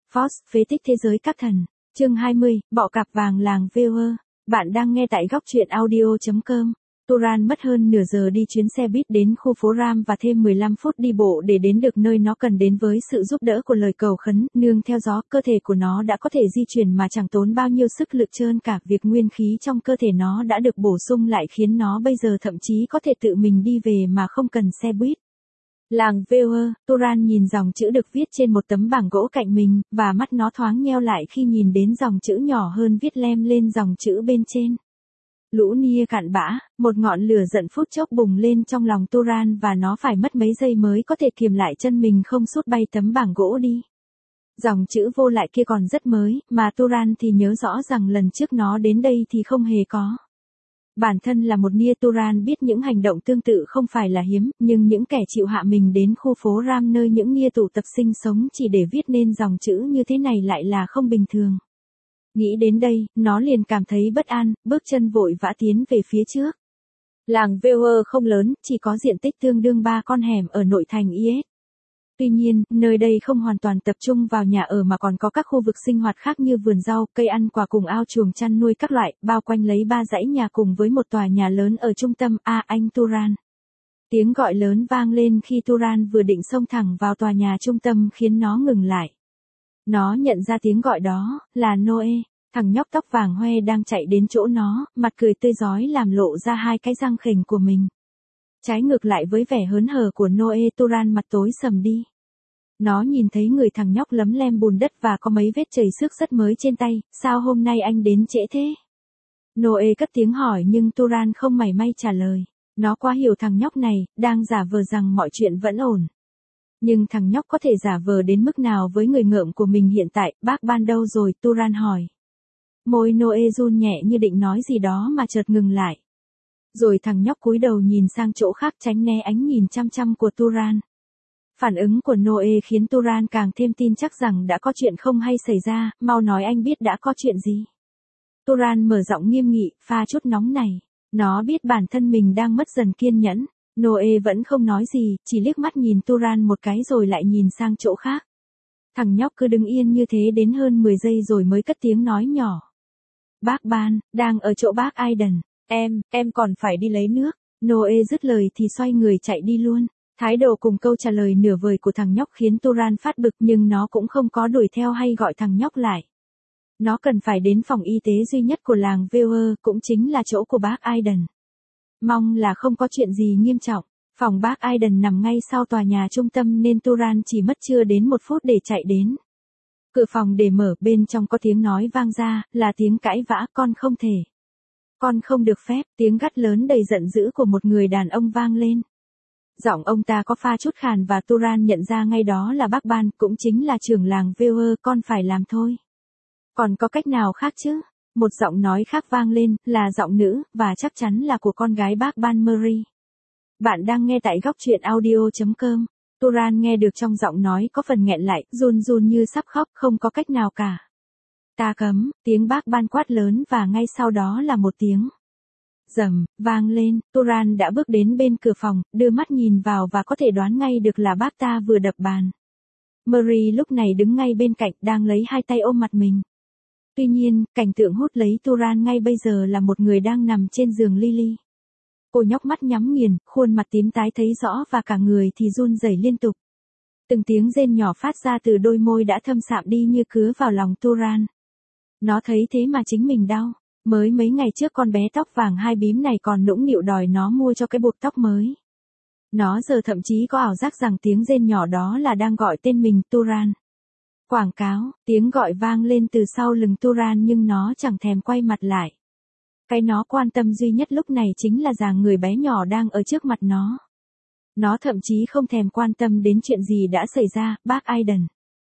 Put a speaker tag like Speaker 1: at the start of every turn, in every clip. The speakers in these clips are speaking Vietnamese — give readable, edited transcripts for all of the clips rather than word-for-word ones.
Speaker 1: Fox, phế tích thế giới các thần. Chương 20, bọ cạp vàng làng Viewer. Bạn đang nghe tại góc truyện audio.com. Turan mất hơn nửa giờ đi chuyến xe buýt đến khu phố Ram và thêm 15 phút đi bộ để đến được nơi nó cần đến với sự giúp đỡ của lời cầu khấn. Nương theo gió, cơ thể của nó đã có thể di chuyển mà chẳng tốn bao nhiêu sức lực trơn cả. Việc nguyên khí trong cơ thể nó đã được bổ sung lại khiến nó bây giờ thậm chí có thể tự mình đi về mà không cần xe buýt. Làng Viewer, Turan nhìn dòng chữ được viết trên một tấm bảng gỗ cạnh mình, và mắt nó thoáng nheo lại khi nhìn đến dòng chữ nhỏ hơn viết lem lên dòng chữ bên trên. Lũ nia cạn bã, một ngọn lửa giận phút chốc bùng lên trong lòng Turan và nó phải mất mấy giây mới có thể kiềm lại chân mình không sút bay tấm bảng gỗ đi. Dòng chữ vô lại kia còn rất mới, mà Turan thì nhớ rõ rằng lần trước nó đến đây thì không hề có. Bản thân là một nia, Turan biết những hành động tương tự không phải là hiếm, nhưng những kẻ chịu hạ mình đến khu phố Ram nơi những nia tụ tập sinh sống chỉ để viết nên dòng chữ như thế này lại là không bình thường. Nghĩ đến đây, nó liền cảm thấy bất an, bước chân vội vã tiến về phía trước. Làng Viewer không lớn, chỉ có diện tích tương đương 3 con hẻm ở nội thành IS. Tuy nhiên, nơi đây không hoàn toàn tập trung vào nhà ở mà còn có các khu vực sinh hoạt khác như vườn rau, cây ăn quả cùng ao chuồng chăn nuôi các loại, bao quanh lấy 3 dãy nhà cùng với một tòa nhà lớn ở trung tâm. Anh Turan. Tiếng gọi lớn vang lên khi Turan vừa định xông thẳng vào tòa nhà trung tâm khiến nó ngừng lại. Nó nhận ra tiếng gọi đó, là Noe, thằng nhóc tóc vàng hoe đang chạy đến chỗ nó, mặt cười tươi rói làm lộ ra 2 cái răng khểnh của mình. Trái ngược lại với vẻ hớn hở của Noe, Turan mặt tối sầm đi. Nó nhìn thấy người thằng nhóc lấm lem bùn đất và có mấy vết chảy xước rất mới trên tay. Sao hôm nay anh đến trễ thế? Noe cất tiếng hỏi nhưng Turan không mảy may trả lời. Nó quá hiểu thằng nhóc này, đang giả vờ rằng mọi chuyện vẫn ổn. Nhưng thằng nhóc có thể giả vờ đến mức nào với người ngợm của mình hiện tại? Bác Ban đâu rồi? Turan hỏi. Môi Noe run nhẹ như định nói gì đó mà chợt ngừng lại. Rồi thằng nhóc cúi đầu nhìn sang chỗ khác tránh né ánh nhìn chăm chăm của Turan. Phản ứng của Noe khiến Turan càng thêm tin chắc rằng đã có chuyện không hay xảy ra. Mau nói anh biết đã có chuyện gì. Turan mở giọng nghiêm nghị, pha chút nóng này. Nó biết bản thân mình đang mất dần kiên nhẫn. Noe vẫn không nói gì, chỉ liếc mắt nhìn Turan một cái rồi lại nhìn sang chỗ khác. Thằng nhóc cứ đứng yên như thế đến hơn 10 giây rồi mới cất tiếng nói nhỏ. Bác Ban, đang ở chỗ bác Aiden. Em còn phải đi lấy nước. Noe dứt lời thì xoay người chạy đi luôn. Thái độ cùng câu trả lời nửa vời của thằng nhóc khiến Turan phát bực nhưng nó cũng không có đuổi theo hay gọi thằng nhóc lại. Nó cần phải đến phòng y tế duy nhất của làng Viewer, cũng chính là chỗ của bác Aiden. Mong là không có chuyện gì nghiêm trọng. Phòng bác Aiden nằm ngay sau tòa nhà trung tâm nên Turan chỉ mất chưa đến 1 phút để chạy đến. Cửa phòng để mở, bên trong có tiếng nói vang ra, là tiếng cãi vã. Con không thể. Con không được phép. Tiếng gắt lớn đầy giận dữ của một người đàn ông vang lên. Giọng ông ta có pha chút khàn và Turan nhận ra ngay đó là bác Ban, cũng chính là trưởng làng Viewer. Con phải làm thôi. Còn có cách nào khác chứ? Một giọng nói khác vang lên, là giọng nữ, và chắc chắn là của con gái bác Ban, Mary. Bạn đang nghe tại góc truyện audio.com. Turan nghe được trong giọng nói có phần nghẹn lại, run run như sắp khóc, không có cách nào cả. Ta cấm, tiếng bác Ban quát lớn và ngay sau đó là một tiếng rầm vang lên. Turan đã bước đến bên cửa phòng, đưa mắt nhìn vào và có thể đoán ngay được là bác ta vừa đập bàn. Mary lúc này đứng ngay bên cạnh, đang lấy 2 tay ôm mặt mình. Tuy nhiên, cảnh tượng hút lấy Turan ngay bây giờ là một người đang nằm trên giường Lily. Cô nhóc mắt nhắm nghiền, khuôn mặt tím tái thấy rõ và cả người thì run rẩy liên tục. Từng tiếng rên nhỏ phát ra từ đôi môi đã thâm sạm đi như cứa vào lòng Turan. Nó thấy thế mà chính mình đau. Mới mấy ngày trước con bé tóc vàng 2 bím này còn nũng nịu đòi nó mua cho cái buộc tóc mới. Nó giờ thậm chí có ảo giác rằng tiếng rên nhỏ đó là đang gọi tên mình, Turan. Quảng cáo, tiếng gọi vang lên từ sau lưng Turan nhưng nó chẳng thèm quay mặt lại. Cái nó quan tâm duy nhất lúc này chính là dáng người bé nhỏ đang ở trước mặt nó. Nó thậm chí không thèm quan tâm đến chuyện gì đã xảy ra. Bác Aiden.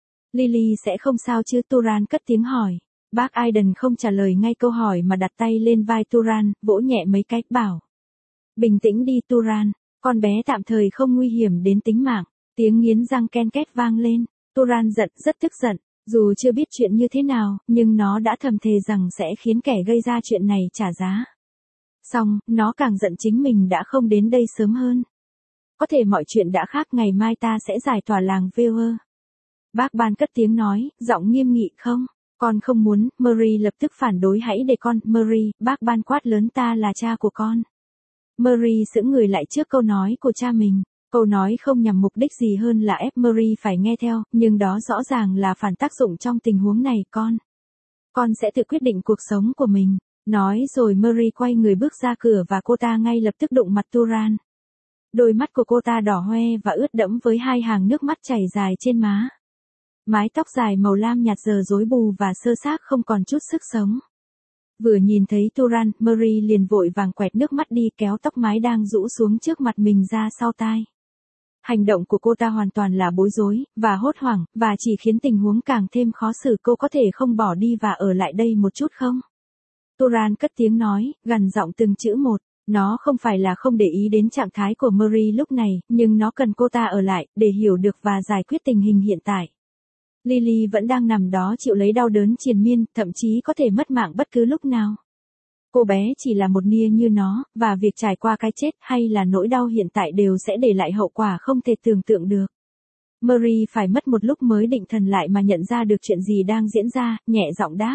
Speaker 1: Lily sẽ không sao chứ? Turan cất tiếng hỏi. Bác Aiden không trả lời ngay câu hỏi mà đặt tay lên vai Turan, vỗ nhẹ mấy cái, bảo. Bình tĩnh đi Turan, con bé tạm thời không nguy hiểm đến tính mạng. Tiếng nghiến răng ken két vang lên. Turan giận, rất tức giận. Dù chưa biết chuyện như thế nào, nhưng nó đã thầm thề rằng sẽ khiến kẻ gây ra chuyện này trả giá. Xong, nó càng giận chính mình đã không đến đây sớm hơn. Có thể mọi chuyện đã khác, ngày mai ta sẽ giải tỏa làng Viewer. Bác Ban cất tiếng nói, giọng nghiêm nghị, không, con không muốn. Mary lập tức phản đối, hãy để con. Mary, bác Ban quát lớn, ta là cha của con. Mary sững người lại trước câu nói của cha mình. Câu nói không nhằm mục đích gì hơn là ép Mary phải nghe theo, nhưng đó rõ ràng là phản tác dụng trong tình huống này. Con sẽ tự quyết định cuộc sống của mình. Nói rồi Mary quay người bước ra cửa và cô ta ngay lập tức đụng mặt Turan. Đôi mắt của cô ta đỏ hoe và ướt đẫm với hai hàng nước mắt chảy dài trên má. Mái tóc dài màu lam nhạt giờ rối bù và sơ xác không còn chút sức sống. Vừa nhìn thấy Turan, Mary liền vội vàng quẹt nước mắt đi, kéo tóc mái đang rũ xuống trước mặt mình ra sau tai. Hành động của cô ta hoàn toàn là bối rối và hốt hoảng, và chỉ khiến tình huống càng thêm khó xử. Cô có thể không bỏ đi và ở lại đây một chút không? Turan cất tiếng nói, gằn giọng từng chữ một. Nó không phải là không để ý đến trạng thái của Mary lúc này, nhưng nó cần cô ta ở lại, để hiểu được và giải quyết tình hình hiện tại. Lily vẫn đang nằm đó chịu lấy đau đớn triền miên, thậm chí có thể mất mạng bất cứ lúc nào. Cô bé chỉ là một nia như nó, và việc trải qua cái chết hay là nỗi đau hiện tại đều sẽ để lại hậu quả không thể tưởng tượng được. Mary phải mất một lúc mới định thần lại mà nhận ra được chuyện gì đang diễn ra, nhẹ giọng đáp.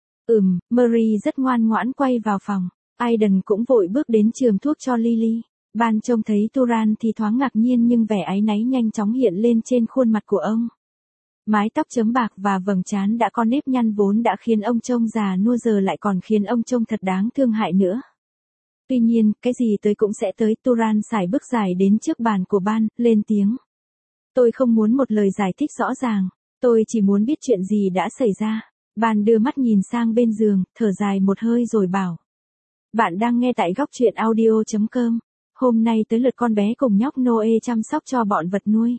Speaker 1: Mary rất ngoan ngoãn quay vào phòng. Aidan cũng vội bước đến chườm thuốc cho Lily. Ban trông thấy Turan thì thoáng ngạc nhiên, nhưng vẻ áy náy nhanh chóng hiện lên trên khuôn mặt của ông. Mái tóc chấm bạc và vầng trán đã có nếp nhăn vốn đã khiến ông trông già nua giờ lại còn khiến ông trông thật đáng thương hại nữa. Tuy nhiên, cái gì tới cũng sẽ tới. Turan sải bước dài đến trước bàn của Ban, lên tiếng. Tôi không muốn một lời giải thích rõ ràng. Tôi chỉ muốn biết chuyện gì đã xảy ra. Ban đưa mắt nhìn sang bên giường, thở dài một hơi rồi bảo. Bạn đang nghe tại góc truyện audio.com. Hôm nay tới lượt con bé cùng nhóc Noe chăm sóc cho bọn vật nuôi.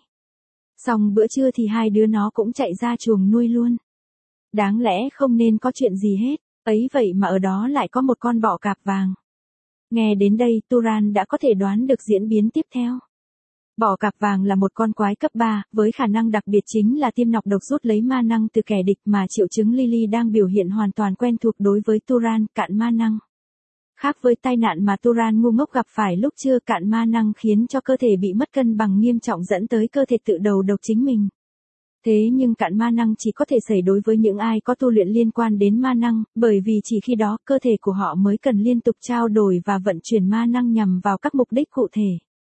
Speaker 1: Xong bữa trưa thì hai đứa nó cũng chạy ra chuồng nuôi luôn. Đáng lẽ không nên có chuyện gì hết, ấy vậy mà ở đó lại có một con bọ cạp vàng. Nghe đến đây, Turan đã có thể đoán được diễn biến tiếp theo. Bọ cạp vàng là một con quái cấp 3, với khả năng đặc biệt chính là tiêm nọc độc rút lấy ma năng từ kẻ địch, mà triệu chứng Lily đang biểu hiện hoàn toàn quen thuộc đối với Turan, cạn ma năng. Khác với tai nạn mà Turan ngu ngốc gặp phải lúc chưa cạn ma năng khiến cho cơ thể bị mất cân bằng nghiêm trọng dẫn tới cơ thể tự đầu độc chính mình. Thế nhưng cạn ma năng chỉ có thể xảy đối với những ai có tu luyện liên quan đến ma năng, bởi vì chỉ khi đó cơ thể của họ mới cần liên tục trao đổi và vận chuyển ma năng nhằm vào các mục đích cụ thể.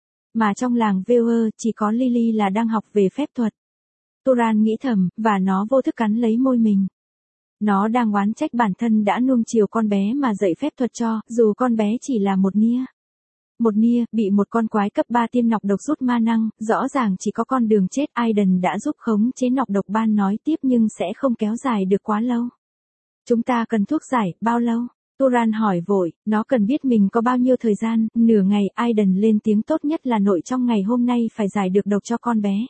Speaker 1: Mà trong làng Viewer chỉ có Lily là đang học về phép thuật. Turan nghĩ thầm, và nó vô thức cắn lấy môi mình. Nó đang oán trách bản thân đã nuông chiều con bé mà dạy phép thuật cho, dù con bé chỉ là một nia. Một nia, bị một con quái cấp 3 tiêm nọc độc rút ma năng, rõ ràng chỉ có con đường chết. Aidan đã giúp khống chế nọc độc. Ban nói tiếp, nhưng sẽ không kéo dài được quá lâu. Chúng ta cần thuốc giải, bao lâu? Turan hỏi vội, nó cần biết mình có bao nhiêu thời gian. Nửa ngày. Aidan lên tiếng, tốt nhất là nội trong ngày hôm nay phải giải được độc cho con bé.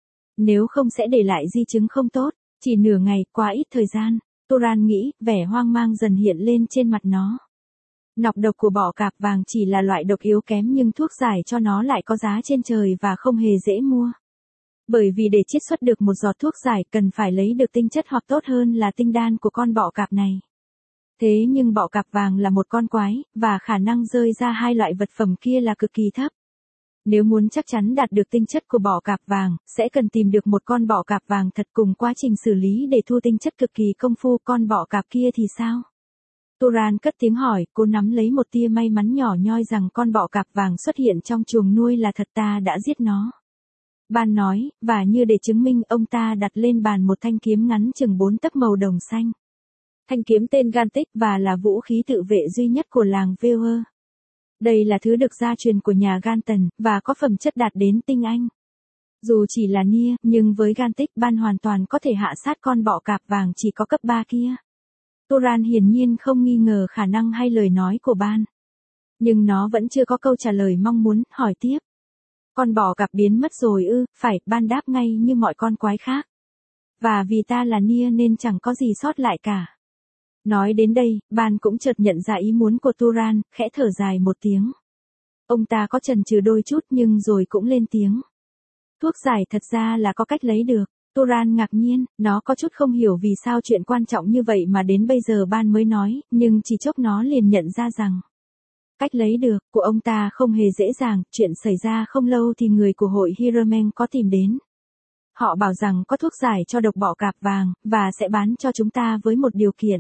Speaker 1: Nếu không sẽ để lại di chứng không tốt. Chỉ nửa ngày, quá ít thời gian. Turan nghĩ, vẻ hoang mang dần hiện lên trên mặt nó. Nọc độc của bọ cạp vàng chỉ là loại độc yếu kém, nhưng thuốc giải cho nó lại có giá trên trời và không hề dễ mua. Bởi vì để chiết xuất được một giọt thuốc giải cần phải lấy được tinh chất, hoặc tốt hơn là tinh đan của con bọ cạp này. Thế nhưng bọ cạp vàng là một con quái, và khả năng rơi ra hai loại vật phẩm kia là cực kỳ thấp. Nếu muốn chắc chắn đạt được tinh chất của bọ cạp vàng, sẽ cần tìm được một con bọ cạp vàng thật cùng quá trình xử lý để thu tinh chất cực kỳ công phu. Con bọ cạp kia thì sao? Turan cất tiếng hỏi, cô nắm lấy một tia may mắn nhỏ nhoi rằng con bọ cạp vàng xuất hiện trong chuồng nuôi là thật, ta đã giết nó. Ban nói, và như để chứng minh, ông ta đặt lên bàn một thanh kiếm ngắn chừng 4 tấc màu đồng xanh. Thanh kiếm tên Gantic và là vũ khí tự vệ duy nhất của làng Viewer. Đây là thứ được gia truyền của nhà Ganton, và có phẩm chất đạt đến tinh anh. Dù chỉ là nia, nhưng với Gantic, Ban hoàn toàn có thể hạ sát con bọ cạp vàng chỉ có cấp 3 kia. Turan hiển nhiên không nghi ngờ khả năng hay lời nói của Ban. Nhưng nó vẫn chưa có câu trả lời mong muốn, hỏi tiếp. Con bọ cạp biến mất rồi ư? Phải, Ban đáp ngay như mọi con quái khác. Và vì ta là nia nên chẳng có gì sót lại cả. Nói đến đây, Ban cũng chợt nhận ra ý muốn của Turan, khẽ thở dài một tiếng. Ông ta có chần chừ đôi chút nhưng rồi cũng lên tiếng. Thuốc giải thật ra là có cách lấy được. Turan ngạc nhiên, nó có chút không hiểu vì sao chuyện quan trọng như vậy mà đến bây giờ Ban mới nói, nhưng chỉ chốc nó liền nhận ra rằng cách lấy được của ông ta không hề dễ dàng. Chuyện xảy ra không lâu thì người của hội Hieromen có tìm đến. Họ bảo rằng có thuốc giải cho độc bọ cạp vàng, và sẽ bán cho chúng ta với một điều kiện.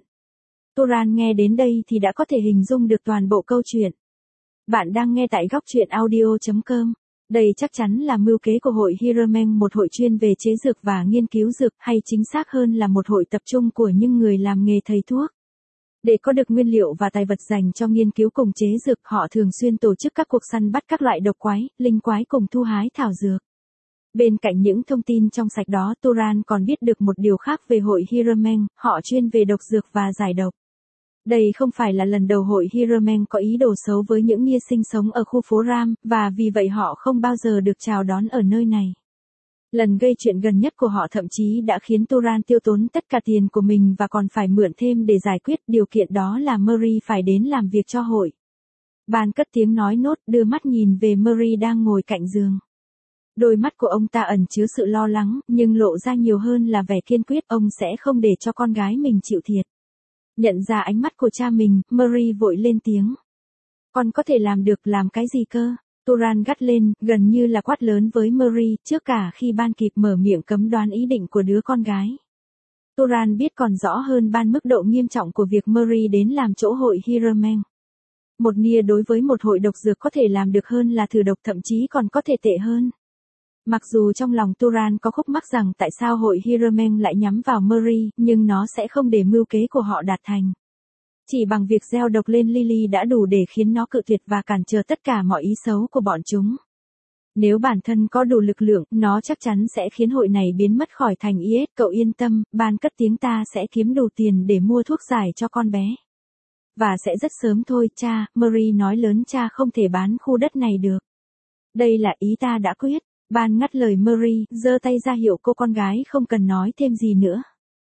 Speaker 1: Turan nghe đến đây thì đã có thể hình dung được toàn bộ câu chuyện. Bạn đang nghe tại góc truyện audio.com. Đây chắc chắn là mưu kế của hội Hiromeng, một hội chuyên về chế dược và nghiên cứu dược, hay chính xác hơn là một hội tập trung của những người làm nghề thầy thuốc. Để có được nguyên liệu và tài vật dành cho nghiên cứu cùng chế dược, họ thường xuyên tổ chức các cuộc săn bắt các loại độc quái, linh quái cùng thu hái thảo dược. Bên cạnh những thông tin trong sạch đó, Turan còn biết được một điều khác về hội Hiromeng, họ chuyên về độc dược và giải độc. Đây không phải là lần đầu hội Hiromeng có ý đồ xấu với những Nia sinh sống ở khu phố Ram, và vì vậy họ không bao giờ được chào đón ở nơi này. Lần gây chuyện gần nhất của họ thậm chí đã khiến Turan tiêu tốn tất cả tiền của mình và còn phải mượn thêm để giải quyết, điều kiện đó là Murray phải đến làm việc cho hội. Ban cất tiếng nói nốt, đưa mắt nhìn về Murray đang ngồi cạnh giường. Đôi mắt của ông ta ẩn chứa sự lo lắng, nhưng lộ ra nhiều hơn là vẻ kiên quyết, ông sẽ không để cho con gái mình chịu thiệt. Nhận ra ánh mắt của cha mình, Murray vội lên tiếng. Con có thể làm được, làm cái gì cơ? Turan gắt lên, gần như là quát lớn với Murray, trước cả khi Ban kịp mở miệng cấm đoán ý định của đứa con gái. Turan biết còn rõ hơn Ban mức độ nghiêm trọng của việc Murray đến làm chỗ hội Hiromeng. Một Nia đối với một hội độc dược có thể làm được hơn là thử độc, thậm chí còn có thể tệ hơn. Mặc dù trong lòng Turan có khúc mắc rằng tại sao hội Hiromeng lại nhắm vào Murray, nhưng nó sẽ không để mưu kế của họ đạt thành. Chỉ bằng việc gieo độc lên Lily đã đủ để khiến nó cự tuyệt và cản trở tất cả mọi ý xấu của bọn chúng. Nếu bản thân có đủ lực lượng, nó chắc chắn sẽ khiến hội này biến mất khỏi thành IS. Cậu yên tâm, Ban cất tiếng, ta sẽ kiếm đủ tiền để mua thuốc giải cho con bé. Và sẽ rất sớm thôi, cha, Murray nói lớn, cha không thể bán khu đất này được. Đây là ý ta đã quyết. Ban ngắt lời Murray, giơ tay ra hiệu cô con gái không cần nói thêm gì nữa.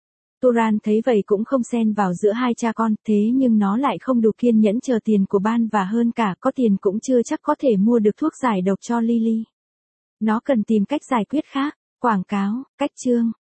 Speaker 1: Turan thấy vậy cũng không xen vào giữa hai cha con, thế nhưng nó lại không đủ kiên nhẫn chờ tiền của Ban, và hơn cả có tiền cũng chưa chắc có thể mua được thuốc giải độc cho Lily. Nó cần tìm cách giải quyết khác. Quảng cáo, cách chương.